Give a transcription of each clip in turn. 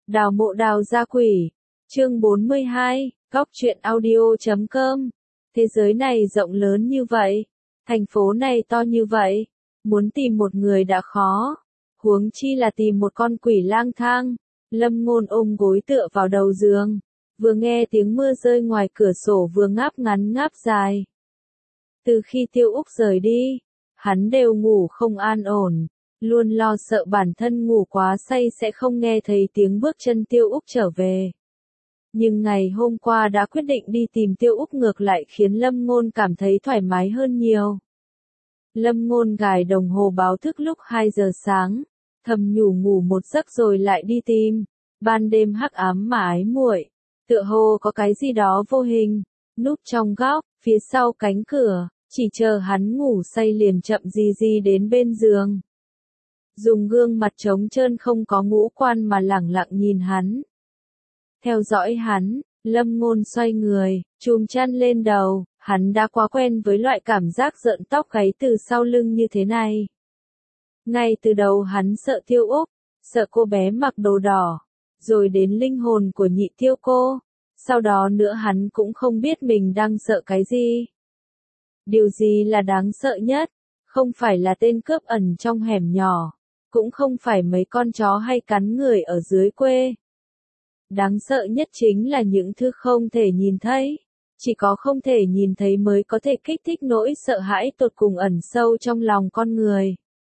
Đào mộ đào gia quỷ. Chương 42, Góc truyện audio.com. Thế giới này rộng lớn như vậy, thành phố này to như vậy, muốn tìm một người đã khó, huống chi là tìm một con quỷ lang thang. Lâm Ngôn ôm gối tựa vào đầu giường, vừa nghe tiếng mưa rơi ngoài cửa sổ vừa ngáp ngắn ngáp dài. Từ khi Tiêu Úc rời đi, hắn đều ngủ không an ổn, luôn lo sợ bản thân ngủ quá say sẽ không nghe thấy tiếng bước chân Tiêu Úc trở về. Nhưng ngày hôm qua đã quyết định đi tìm Tiêu Úc ngược lại khiến Lâm Ngôn cảm thấy thoải mái hơn nhiều. Lâm Ngôn gài đồng hồ báo thức lúc 2 giờ sáng, thầm nhủ ngủ một giấc rồi lại đi tìm. Ban đêm hắc ám mà ái muội, tựa hồ có cái gì đó vô hình, núp trong góc, phía sau cánh cửa, chỉ chờ hắn ngủ say liền chậm gì đến bên giường. Dùng gương mặt trống trơn không có ngũ quan mà lẳng lặng nhìn hắn. Theo dõi hắn, Lâm Ngôn xoay người, chùm chăn lên đầu, hắn đã quá quen với loại cảm giác rợn tóc gáy từ sau lưng như thế này. Ngay từ đầu hắn sợ Tiêu Úc, sợ cô bé mặc đồ đỏ, rồi đến linh hồn của nhị Tiêu cô, sau đó nữa hắn cũng không biết mình đang sợ cái gì. Điều gì là đáng sợ nhất? Không phải là tên cướp ẩn trong hẻm nhỏ, cũng không phải mấy con chó hay cắn người ở dưới quê. Đáng sợ nhất chính là những thứ không thể nhìn thấy. Chỉ có không thể nhìn thấy mới có thể kích thích nỗi sợ hãi tột cùng ẩn sâu trong lòng con người.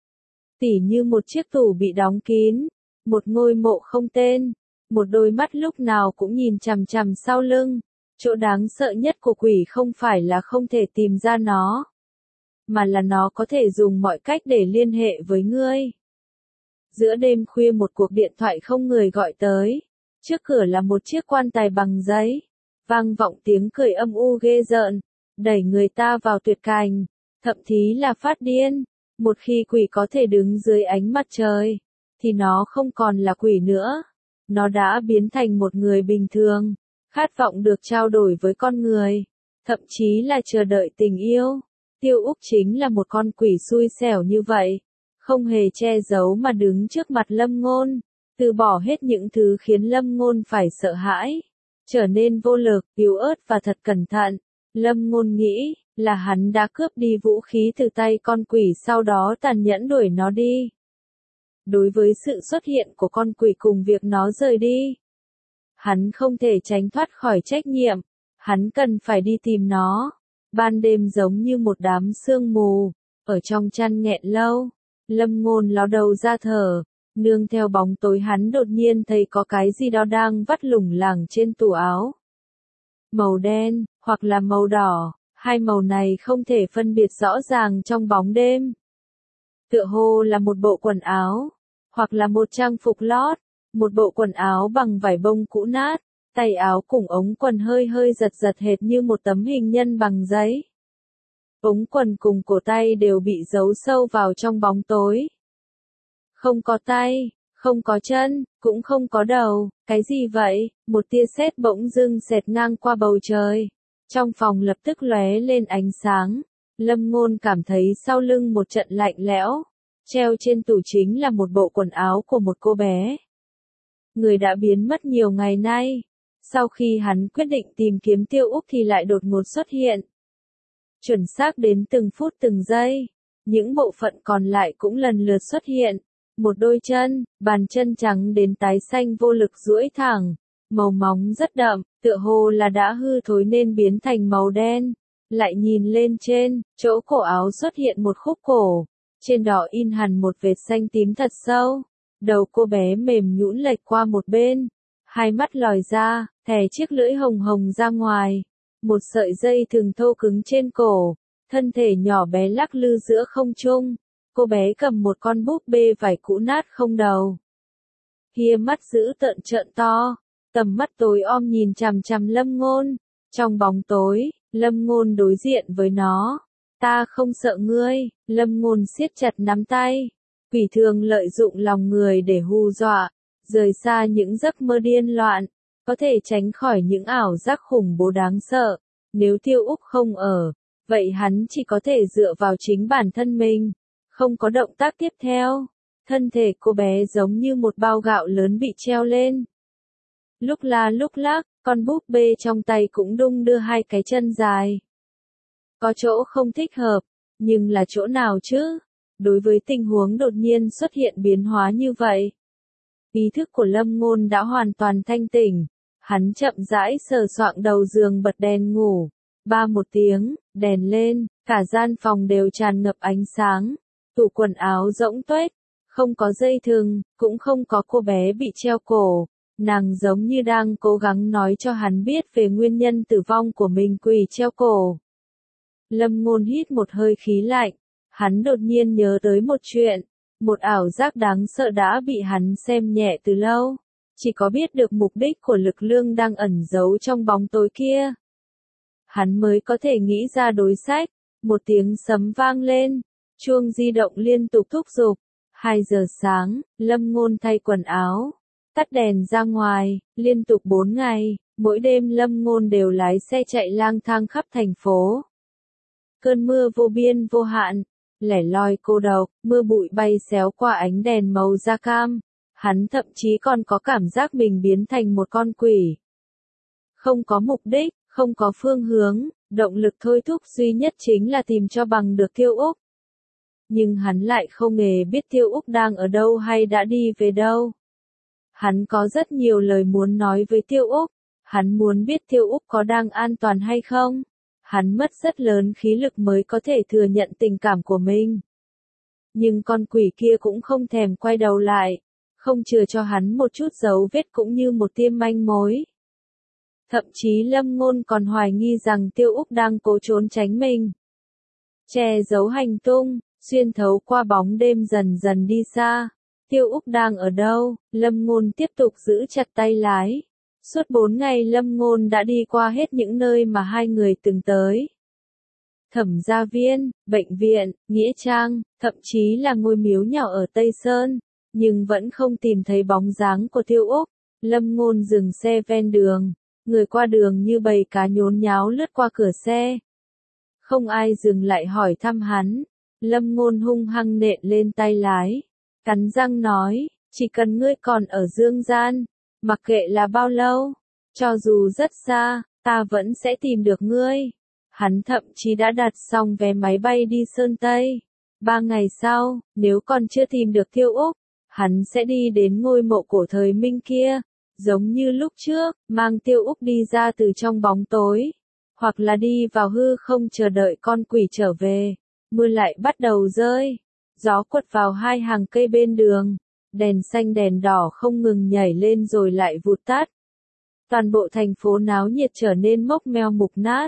Tỉ như một chiếc tủ bị đóng kín, một ngôi mộ không tên, một đôi mắt lúc nào cũng nhìn chằm chằm sau lưng. Chỗ đáng sợ nhất của quỷ không phải là không thể tìm ra nó, mà là nó có thể dùng mọi cách để liên hệ với ngươi. Giữa đêm khuya một cuộc điện thoại không người gọi tới. Trước cửa là một chiếc quan tài bằng giấy, vang vọng tiếng cười âm u ghê rợn, đẩy người ta vào tuyệt cảnh, thậm chí là phát điên. Một khi quỷ có thể đứng dưới ánh mặt trời, thì nó không còn là quỷ nữa, nó đã biến thành một người bình thường, khát vọng được trao đổi với con người, thậm chí là chờ đợi tình yêu. Tiêu Úc chính là một con quỷ xui xẻo như vậy, không hề che giấu mà đứng trước mặt Lâm Ngôn. Từ bỏ hết những thứ khiến Lâm Ngôn phải sợ hãi, trở nên vô lực, yếu ớt và thật cẩn thận. Lâm Ngôn nghĩ là hắn đã cướp đi vũ khí từ tay con quỷ sau đó tàn nhẫn đuổi nó đi. Đối với sự xuất hiện của con quỷ cùng việc nó rời đi, hắn không thể tránh thoát khỏi trách nhiệm, hắn cần phải đi tìm nó. Ban đêm giống như một đám sương mù, ở trong chăn nghẹn lâu, Lâm Ngôn ló đầu ra thở. Nương theo bóng tối hắn đột nhiên thấy có cái gì đó đang vắt lủng lẳng trên tủ áo. Màu đen, hoặc là màu đỏ, hai màu này không thể phân biệt rõ ràng trong bóng đêm. Tựa hồ là một bộ quần áo, hoặc là một trang phục lót, một bộ quần áo bằng vải bông cũ nát, tay áo cùng ống quần hơi giật hệt như một tấm hình nhân bằng giấy. Ống quần cùng cổ tay đều bị giấu sâu vào trong bóng tối. Không có tay, không có chân, cũng không có đầu, cái gì vậy? Một tia sét bỗng dưng xẹt ngang qua bầu trời. Trong phòng lập tức lóe lên ánh sáng. Lâm Ngôn cảm thấy sau lưng một trận lạnh lẽo. Treo trên tủ chính là một bộ quần áo của một cô bé. Người đã biến mất nhiều ngày nay. Sau khi hắn quyết định tìm kiếm Tiêu Úc thì lại đột ngột xuất hiện. Chuẩn xác đến từng phút từng giây. Những bộ phận còn lại cũng lần lượt xuất hiện. Một đôi chân, bàn chân trắng đến tái xanh vô lực duỗi thẳng, màu móng rất đậm, tựa hồ là đã hư thối nên biến thành màu đen. Lại nhìn lên trên, chỗ cổ áo xuất hiện một khúc cổ, trên đó in hẳn một vệt xanh tím thật sâu. Đầu cô bé mềm nhũn lệch qua một bên, hai mắt lòi ra, thè chiếc lưỡi hồng hồng ra ngoài. Một sợi dây thừng thô cứng trên cổ, thân thể nhỏ bé lắc lư giữa không trung. Cô bé cầm một con búp bê vải cũ nát không đầu. Kia mắt dữ tợn trợn to, tầm mắt tối om nhìn chằm chằm Lâm Ngôn. Trong bóng tối, Lâm Ngôn đối diện với nó. Ta không sợ ngươi, Lâm Ngôn siết chặt nắm tay. Quỷ thường lợi dụng lòng người để hù dọa, rời xa những giấc mơ điên loạn, có thể tránh khỏi những ảo giác khủng bố đáng sợ. Nếu Tiêu Úc không ở, vậy hắn chỉ có thể dựa vào chính bản thân mình. Không có động tác tiếp theo. Thân thể cô bé giống như một bao gạo lớn bị treo lên. Lúc la lúc lắc, con búp bê trong tay cũng đung đưa hai cái chân dài. Có chỗ không thích hợp, nhưng là chỗ nào chứ? Đối với tình huống đột nhiên xuất hiện biến hóa như vậy, ý thức của Lâm Ngôn đã hoàn toàn thanh tỉnh. Hắn chậm rãi sờ soạng đầu giường bật đèn ngủ. Ba một tiếng, đèn lên, cả gian phòng đều tràn ngập ánh sáng. Tủ quần áo rỗng tuếch, không có dây thừng, cũng không có cô bé bị treo cổ. Nàng giống như đang cố gắng nói cho hắn biết về nguyên nhân tử vong của mình quỳ treo cổ. Lâm Ngôn hít một hơi khí lạnh, hắn đột nhiên nhớ tới một chuyện, một ảo giác đáng sợ đã bị hắn xem nhẹ từ lâu, chỉ có biết được mục đích của lực lượng đang ẩn giấu trong bóng tối kia. Hắn mới có thể nghĩ ra đối sách, một tiếng sấm vang lên, chuông di động liên tục thúc giục, 2 giờ sáng, Lâm Ngôn thay quần áo, tắt đèn ra ngoài, liên tục 4 ngày, mỗi đêm Lâm Ngôn đều lái xe chạy lang thang khắp thành phố. Cơn mưa vô biên vô hạn, lẻ loi cô độc, mưa bụi bay xéo qua ánh đèn màu da cam, hắn thậm chí còn có cảm giác mình biến thành một con quỷ. Không có mục đích, không có phương hướng, động lực thôi thúc duy nhất chính là tìm cho bằng được Tiêu Úc. Nhưng hắn lại không hề biết Tiêu Úc đang ở đâu hay đã đi về đâu. Hắn có rất nhiều lời muốn nói với Tiêu Úc, hắn muốn biết Tiêu Úc có đang an toàn hay không. Hắn mất rất lớn khí lực mới có thể thừa nhận tình cảm của mình. Nhưng con quỷ kia cũng không thèm quay đầu lại, không chừa cho hắn một chút dấu vết cũng như một tia manh mối. Thậm chí Lâm Ngôn còn hoài nghi rằng Tiêu Úc đang cố trốn tránh mình. Che giấu hành tung, xuyên thấu qua bóng đêm dần dần đi xa. Tiêu Úc đang ở đâu? Lâm Ngôn tiếp tục giữ chặt tay lái. Suốt 4 ngày Lâm Ngôn đã đi qua hết những nơi mà hai người từng tới. Thẩm gia viên, bệnh viện, nghĩa trang, thậm chí là ngôi miếu nhỏ ở Tây Sơn, nhưng vẫn không tìm thấy bóng dáng của Tiêu Úc. Lâm Ngôn dừng xe ven đường, người qua đường như bầy cá nhốn nháo lướt qua cửa xe. Không ai dừng lại hỏi thăm hắn. Lâm Ngôn hung hăng nện lên tay lái, cắn răng nói, chỉ cần ngươi còn ở dương gian, mặc kệ là bao lâu, cho dù rất xa, ta vẫn sẽ tìm được ngươi. Hắn thậm chí đã đặt xong vé máy bay đi Sơn Tây. 3 ngày sau, nếu còn chưa tìm được Tiêu Úc, hắn sẽ đi đến ngôi mộ cổ thời Minh kia, giống như lúc trước, mang Tiêu Úc đi ra từ trong bóng tối, hoặc là đi vào hư không chờ đợi con quỷ trở về. Mưa lại bắt đầu rơi, gió quật vào hai hàng cây bên đường, đèn xanh đèn đỏ không ngừng nhảy lên rồi lại vụt tắt. Toàn bộ thành phố náo nhiệt trở nên mốc meo mục nát.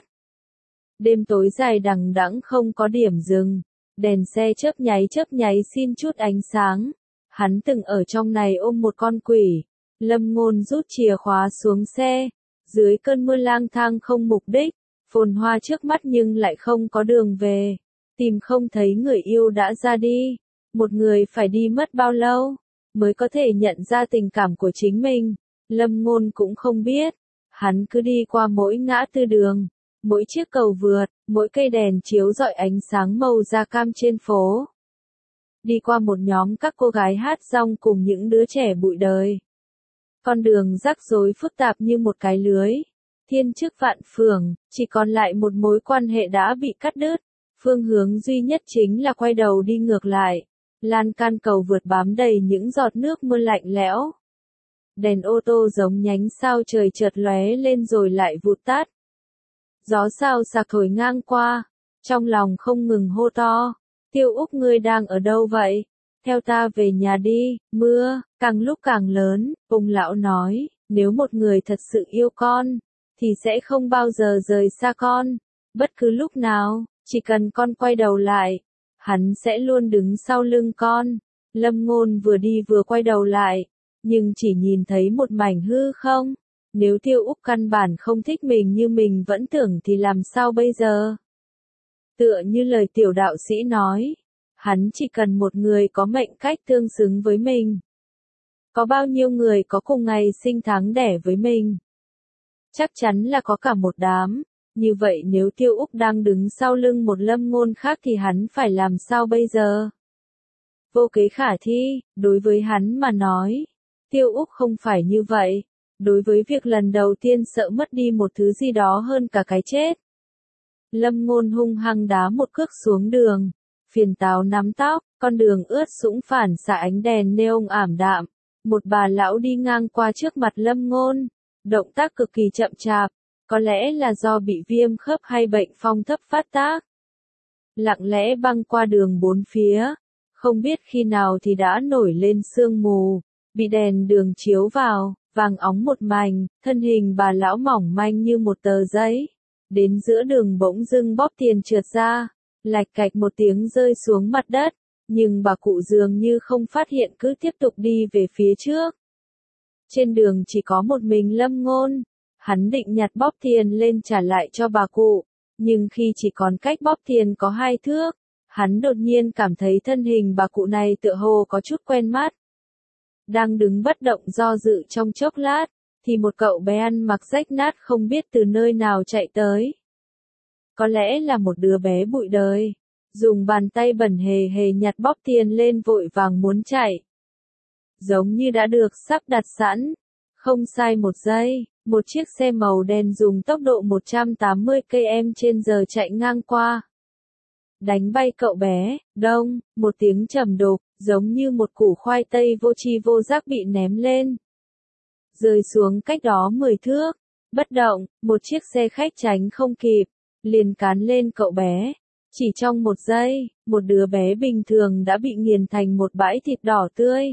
Đêm tối dài đằng đẵng không có điểm dừng, đèn xe chớp nháy xin chút ánh sáng. Hắn từng ở trong này ôm một con quỷ. Lâm Ngôn rút chìa khóa xuống xe, dưới cơn mưa lang thang không mục đích, phồn hoa trước mắt nhưng lại không có đường về. Tìm không thấy người yêu đã ra đi, một người phải đi mất bao lâu mới có thể nhận ra tình cảm của chính mình. Lâm Ngôn cũng không biết, hắn cứ đi qua mỗi ngã tư đường, mỗi chiếc cầu vượt, mỗi cây đèn chiếu rọi ánh sáng màu da cam trên phố. Đi qua một nhóm các cô gái hát rong cùng những đứa trẻ bụi đời. Con đường rắc rối phức tạp như một cái lưới, thiên chức vạn phường, chỉ còn lại một mối quan hệ đã bị cắt đứt. Phương hướng duy nhất chính là quay đầu đi ngược lại. Lan can cầu vượt bám đầy những giọt nước mưa lạnh lẽo. Đèn ô tô giống nhánh sao trời chợt lóe lên rồi lại vụt tắt. Gió xào xạc thổi ngang qua, trong lòng không ngừng hô to. Tiêu Úc ngươi đang ở đâu vậy? Theo ta về nhà đi. Mưa, càng lúc càng lớn, ông lão nói, nếu một người thật sự yêu con, thì sẽ không bao giờ rời xa con. Bất cứ lúc nào, chỉ cần con quay đầu lại, hắn sẽ luôn đứng sau lưng con. Lâm Ngôn vừa đi vừa quay đầu lại, nhưng chỉ nhìn thấy một mảnh hư không. Nếu Tiêu Úc căn bản không thích mình như mình vẫn tưởng thì làm sao bây giờ? Tựa như lời tiểu đạo sĩ nói, hắn chỉ cần một người có mệnh cách tương xứng với mình. Có bao nhiêu người có cùng ngày sinh tháng đẻ với mình? Chắc chắn là có cả một đám. Như vậy nếu Tiêu Úc đang đứng sau lưng một Lâm Ngôn khác thì hắn phải làm sao bây giờ? Vô kế khả thi, đối với hắn mà nói. Tiêu Úc không phải như vậy. đối với việc lần đầu tiên sợ mất đi một thứ gì đó hơn cả cái chết. Lâm Ngôn hung hăng đá một cước xuống đường, phiền táo nắm tóc, con đường ướt sũng phản xạ ánh đèn neon ảm đạm. Một bà lão đi ngang qua trước mặt Lâm Ngôn, động tác cực kỳ chậm chạp, có lẽ là do bị viêm khớp hay bệnh phong thấp phát tác. Lặng lẽ băng qua đường bốn phía, không biết khi nào thì đã nổi lên sương mù, bị đèn đường chiếu vào, vàng óng một mảnh, thân hình bà lão mỏng manh như một tờ giấy. Đến giữa đường bỗng dưng bóp tiền trượt ra, lạch cạch một tiếng rơi xuống mặt đất, nhưng bà cụ dường như không phát hiện cứ tiếp tục đi về phía trước. Trên đường chỉ có một mình Lâm Ngôn, hắn định nhặt bóp tiền lên trả lại cho bà cụ, nhưng khi chỉ còn cách bóp tiền có 2 thước, hắn đột nhiên cảm thấy thân hình bà cụ này tựa hồ có chút quen mắt. Đang đứng bất động do dự trong chốc lát, thì một cậu bé ăn mặc rách nát không biết từ nơi nào chạy tới. Có lẽ là một đứa bé bụi đời, dùng bàn tay bẩn hề hề nhặt bóp tiền lên vội vàng muốn chạy. Giống như đã được sắp đặt sẵn, không sai một giây, một chiếc xe màu đen dùng tốc độ 180 km/h chạy ngang qua. Đánh bay cậu bé, đông, một tiếng trầm đục, giống như một củ khoai tây vô tri vô giác bị ném lên. Rơi xuống cách đó 10 thước, bất động, một chiếc xe khách tránh không kịp, liền cán lên cậu bé. Chỉ trong một giây, một đứa bé bình thường đã bị nghiền thành một bãi thịt đỏ tươi.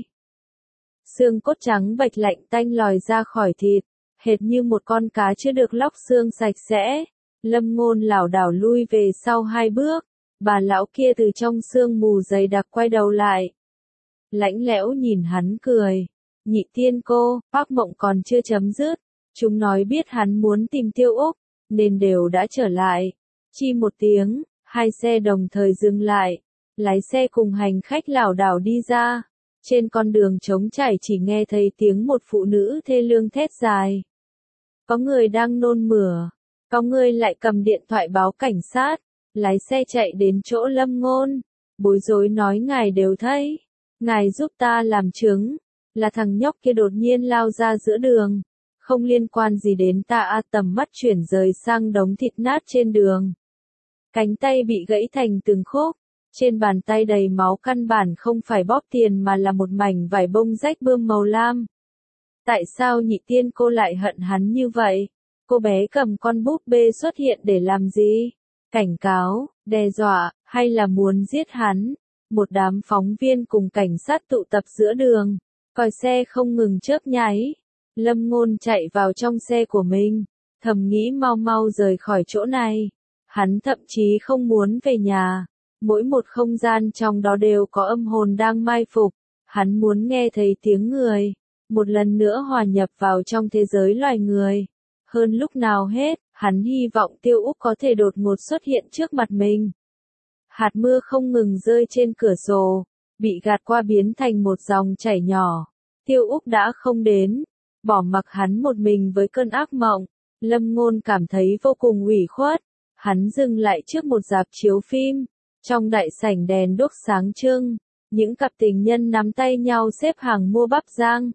Xương cốt trắng bạch lạnh tanh lòi ra khỏi thịt, hệt như một con cá chưa được lóc xương sạch sẽ. Lâm Ngôn lảo đảo lui về sau 2 bước, bà lão kia từ trong sương mù dày đặc quay đầu lại. Lãnh lẽo nhìn hắn cười. Nhị tiên cô, Phác Mộng còn chưa chấm dứt. Chúng nói biết hắn muốn tìm Tiêu Úc, nên đều đã trở lại. Chi một tiếng, 2 xe đồng thời dừng lại. Lái xe cùng hành khách lảo đảo đi ra. Trên con đường trống trải chỉ nghe thấy tiếng một phụ nữ thê lương thét dài. Có người đang nôn mửa, có người lại cầm điện thoại báo cảnh sát. Lái xe chạy đến chỗ Lâm Ngôn, bối rối nói ngài đều thấy. Ngài giúp ta làm chứng, là thằng nhóc kia đột nhiên lao ra giữa đường. Không liên quan gì đến ta. Tầm mắt chuyển rời sang đống thịt nát trên đường. Cánh tay bị gãy thành từng khúc. Trên bàn tay đầy máu căn bản không phải bóp tiền mà là một mảnh vải bông rách bươm màu lam. Tại sao nhị tiên cô lại hận hắn như vậy? Cô bé cầm con búp bê xuất hiện để làm gì? Cảnh cáo, đe dọa, hay là muốn giết hắn? Một đám phóng viên cùng cảnh sát tụ tập giữa đường, còi xe không ngừng chớp nháy. Lâm Ngôn chạy vào trong xe của mình, thầm nghĩ mau mau rời khỏi chỗ này. Hắn thậm chí không muốn về nhà. Mỗi một không gian trong đó đều có âm hồn đang mai phục. Hắn muốn nghe thấy tiếng người, một lần nữa hòa nhập vào trong thế giới loài người. Hơn lúc nào hết, hắn hy vọng Tiêu Úc có thể đột ngột xuất hiện trước mặt mình. Hạt mưa không ngừng rơi trên cửa sổ, bị gạt qua biến thành một dòng chảy nhỏ. Tiêu Úc đã không đến, bỏ mặc hắn một mình với cơn ác mộng. Lâm Ngôn cảm thấy vô cùng ủy khuất. Hắn dừng lại trước một rạp chiếu phim. Trong đại sảnh đèn đuốc sáng trưng, những cặp tình nhân nắm tay nhau xếp hàng mua bắp rang.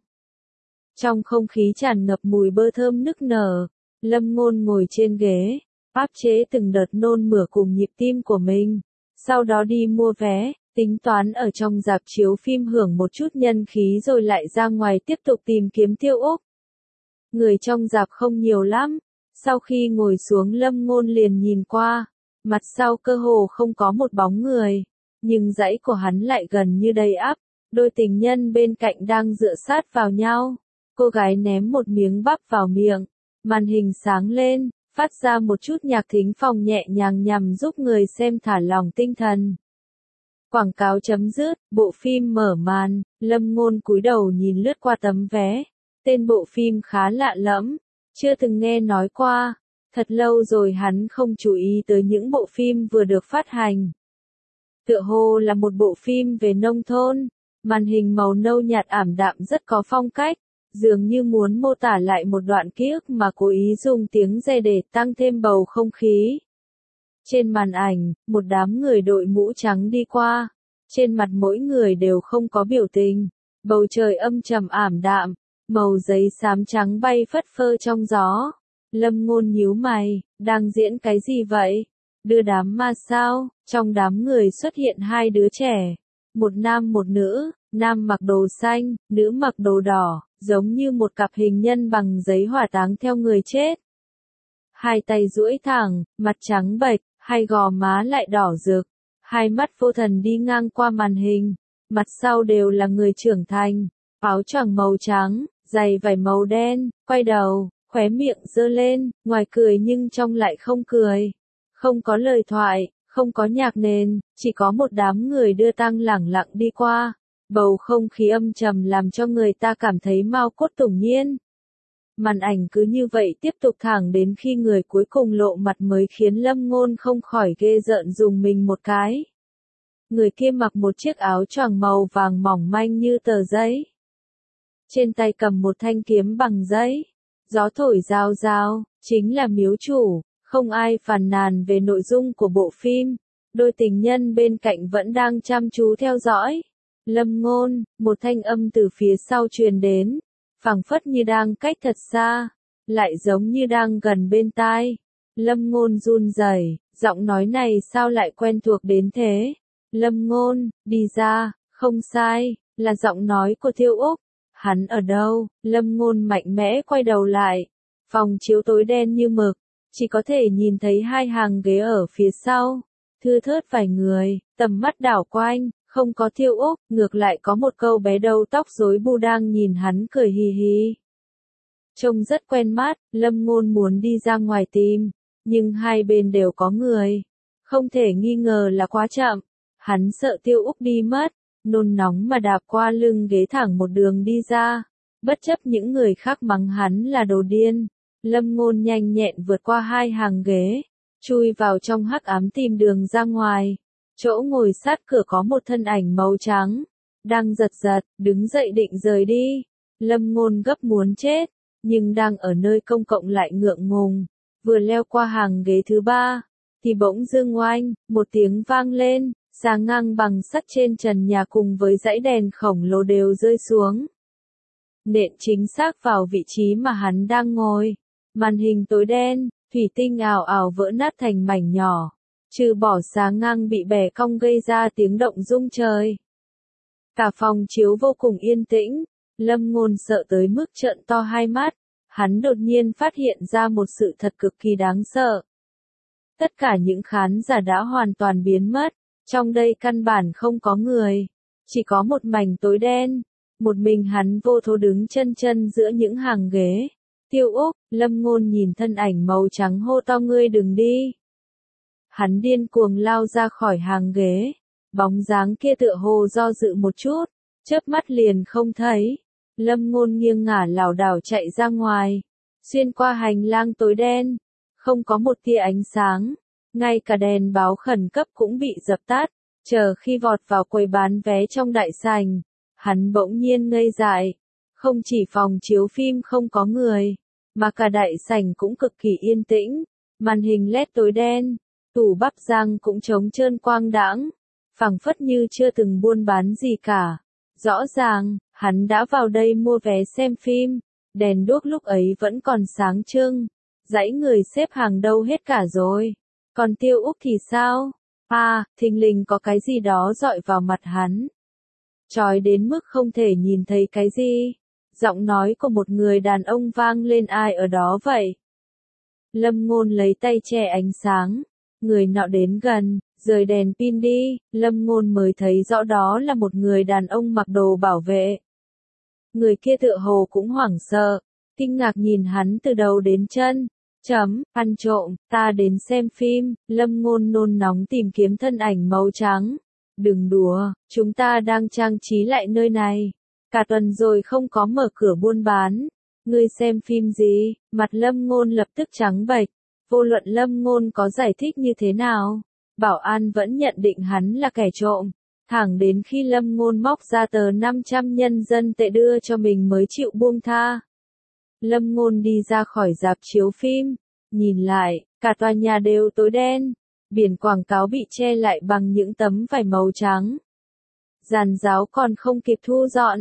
Trong không khí tràn ngập mùi bơ thơm nức nở, Lâm Ngôn ngồi trên ghế, áp chế từng đợt nôn mửa cùng nhịp tim của mình. Sau đó đi mua vé, tính toán ở trong rạp chiếu phim hưởng một chút nhân khí rồi lại ra ngoài tiếp tục tìm kiếm Tiêu Úc. Người trong rạp không nhiều lắm, sau khi ngồi xuống Lâm Ngôn liền nhìn qua. Mặt sau cơ hồ không có một bóng người, nhưng dãy của hắn lại gần như đầy ắp, đôi tình nhân bên cạnh đang dựa sát vào nhau. Cô gái ném một miếng bắp vào miệng, màn hình sáng lên, phát ra một chút nhạc thính phòng nhẹ nhàng nhằm giúp người xem thả lỏng tinh thần. Quảng cáo chấm dứt, bộ phim mở màn, Lâm Ngôn cúi đầu nhìn lướt qua tấm vé. Tên bộ phim khá lạ lẫm, chưa từng nghe nói qua. Thật lâu rồi hắn không chú ý tới những bộ phim vừa được phát hành. Tựa hồ là một bộ phim về nông thôn, màn hình màu nâu nhạt ảm đạm rất có phong cách, dường như muốn mô tả lại một đoạn ký ức mà cố ý dùng tiếng Re để tăng thêm bầu không khí. Trên màn ảnh, một đám người đội mũ trắng đi qua, trên mặt mỗi người đều không có biểu tình, bầu trời âm trầm ảm đạm, màu giấy xám trắng bay phất phơ trong gió. Lâm Ngôn nhíu mày, đang diễn cái gì vậy? Đưa đám ma sao? Trong đám người xuất hiện hai đứa trẻ, một nam một nữ, nam mặc đồ xanh, nữ mặc đồ đỏ, giống như một cặp hình nhân bằng giấy hỏa táng theo người chết. Hai tay duỗi thẳng, mặt trắng bệch, hai gò má lại đỏ rực, hai mắt vô thần đi ngang qua màn hình, mặt sau đều là người trưởng thành, áo choàng màu trắng, giày vải màu đen, quay đầu, khóe miệng giơ lên, ngoài cười nhưng trong lại không cười. Không có lời thoại, không có nhạc nền, chỉ có một đám người đưa tang lẳng lặng đi qua. Bầu không khí âm trầm làm cho người ta cảm thấy mao cốt tủng nhiên. Màn ảnh cứ như vậy tiếp tục thẳng đến khi người cuối cùng lộ mặt mới khiến Lâm Ngôn không khỏi ghê rợn dùng mình một cái. Người kia mặc một chiếc áo choàng màu vàng mỏng manh như tờ giấy. Trên tay cầm một thanh kiếm bằng giấy. Gió thổi rao rao, chính là miếu chủ. Không ai phàn nàn về nội dung của bộ phim. Đôi tình nhân bên cạnh vẫn đang chăm chú theo dõi. Lâm Ngôn, một thanh âm từ phía sau truyền đến, phảng phất như đang cách thật xa, lại giống như đang gần bên tai. Lâm Ngôn run rẩy, giọng nói này sao lại quen thuộc đến thế? Lâm Ngôn, đi ra, không sai, là giọng nói của Thiêu Úc. Hắn ở đâu? Lâm Ngôn mạnh mẽ quay đầu lại. Phòng chiếu tối đen như mực, chỉ có thể nhìn thấy hai hàng ghế ở phía sau, thưa thớt vài người, tầm mắt đảo quanh. Không có Thiêu Úc, ngược lại có một câu bé đầu tóc rối bù đang nhìn hắn cười hì hì. Trông rất quen mắt, Lâm Ngôn muốn đi ra ngoài tìm, nhưng hai bên đều có người. Không thể nghi ngờ là quá chậm. Hắn sợ Tiêu Úc đi mất, nôn nóng mà đạp qua lưng ghế thẳng một đường đi ra. Bất chấp những người khác mắng hắn là đồ điên, Lâm Ngôn nhanh nhẹn vượt qua hai hàng ghế, chui vào trong hắc ám tìm đường ra ngoài. Chỗ ngồi sát cửa có một thân ảnh màu trắng, đang giật giật, đứng dậy định rời đi. Lâm Ngôn gấp muốn chết, nhưng đang ở nơi công cộng lại ngượng ngùng. Vừa leo qua hàng ghế thứ ba, thì bỗng dưng oanh, một tiếng vang lên, sáng ngang bằng sắt trên trần nhà cùng với dãy đèn khổng lồ đều rơi xuống. Nện chính xác vào vị trí mà hắn đang ngồi. Màn hình tối đen, thủy tinh ào ào vỡ nát thành mảnh nhỏ. Trừ bỏ sáng ngang bị bẻ cong gây ra tiếng động rung trời. Cả phòng chiếu vô cùng yên tĩnh, Lâm Ngôn sợ tới mức trợn to hai mắt, hắn đột nhiên phát hiện ra một sự thật cực kỳ đáng sợ. Tất cả những khán giả đã hoàn toàn biến mất, trong đây căn bản không có người, chỉ có một mảnh tối đen, một mình hắn vô thố đứng chân chân giữa những hàng ghế. Tiêu Úc, Lâm Ngôn nhìn thân ảnh màu trắng hô to ngươi đừng đi. Hắn điên cuồng lao ra khỏi hàng ghế, bóng dáng kia tựa hồ do dự một chút, chớp mắt liền không thấy. Lâm Ngôn nghiêng ngả lảo đảo chạy ra ngoài, xuyên qua hành lang tối đen, không có một tia ánh sáng, ngay cả đèn báo khẩn cấp cũng bị dập tắt. Chờ khi vọt vào quầy bán vé trong đại sảnh, hắn bỗng nhiên ngây dại, không chỉ phòng chiếu phim không có người, mà cả đại sảnh cũng cực kỳ yên tĩnh, màn hình LED tối đen. Tủ bắp rang cũng trống trơn quang đãng, phảng phất như chưa từng buôn bán gì cả. Rõ ràng, hắn đã vào đây mua vé xem phim, đèn đuốc lúc ấy vẫn còn sáng trưng, dãy người xếp hàng đâu hết cả rồi. Còn Tiêu Úc thì sao? Thình lình có cái gì đó dọi vào mặt hắn. Chói đến mức không thể nhìn thấy cái gì. Giọng nói của một người đàn ông vang lên ai ở đó vậy? Lâm Ngôn lấy tay che ánh sáng. Người nọ đến gần, rời đèn pin đi, Lâm Ngôn mới thấy rõ đó là một người đàn ông mặc đồ bảo vệ. Người kia tựa hồ cũng hoảng sợ, kinh ngạc nhìn hắn từ đầu đến chân. Ăn trộm, ta đến xem phim, Lâm Ngôn nôn nóng tìm kiếm thân ảnh màu trắng. Đừng đùa, chúng ta đang trang trí lại nơi này. Cả tuần rồi không có mở cửa buôn bán. Ngươi xem phim gì? Mặt Lâm Ngôn lập tức trắng bệch. Vô luận Lâm Ngôn có giải thích như thế nào, bảo an vẫn nhận định hắn là kẻ trộm, thẳng đến khi Lâm Ngôn móc ra tờ 500 nhân dân tệ đưa cho mình mới chịu buông tha. Lâm Ngôn đi ra khỏi rạp chiếu phim, nhìn lại, cả tòa nhà đều tối đen, biển quảng cáo bị che lại bằng những tấm vải màu trắng. Giàn giáo còn không kịp thu dọn,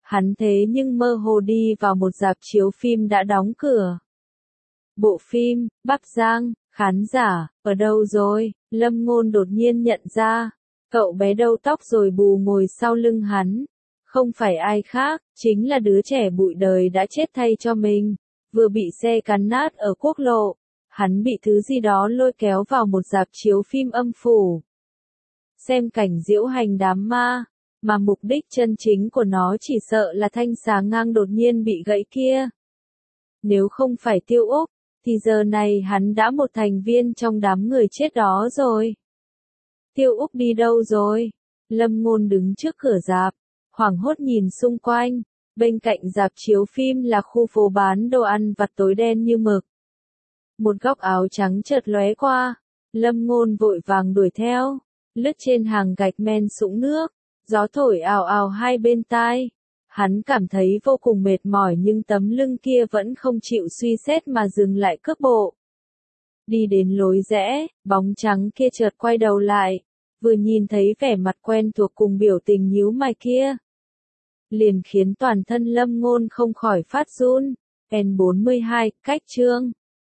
Hắn thế nhưng mơ hồ đi vào một rạp chiếu phim đã đóng cửa. Bộ phim, Bắc Giang, khán giả, ở đâu rồi? Lâm Ngôn đột nhiên nhận ra, cậu bé đầu tóc rồi bù ngồi sau lưng hắn. Không phải ai khác, chính là đứa trẻ bụi đời đã chết thay cho mình, vừa bị xe cán nát ở quốc lộ. Hắn bị thứ gì đó lôi kéo vào một rạp chiếu phim âm phủ. Xem cảnh diễu hành đám ma, mà mục đích chân chính của nó chỉ sợ là thanh xà ngang đột nhiên bị gãy kia. Nếu không phải Tiêu Úc, thì giờ này hắn đã một thành viên trong đám người chết đó rồi. Tiêu Úc đi đâu rồi? Lâm Ngôn đứng trước cửa rạp, hoảng hốt nhìn xung quanh, bên cạnh rạp chiếu phim là khu phố bán đồ ăn vặt tối đen như mực. Một góc áo trắng chợt lóe qua, Lâm Ngôn vội vàng đuổi theo, lướt trên hàng gạch men sũng nước, gió thổi ào ào hai bên tai. Hắn cảm thấy vô cùng mệt mỏi nhưng tấm lưng kia vẫn không chịu suy xét mà dừng lại cước bộ. Đi đến lối rẽ, bóng trắng kia chợt quay đầu lại, vừa nhìn thấy vẻ mặt quen thuộc cùng biểu tình nhíu mày kia, liền khiến toàn thân Lâm Ngôn không khỏi phát run. N42, cách chương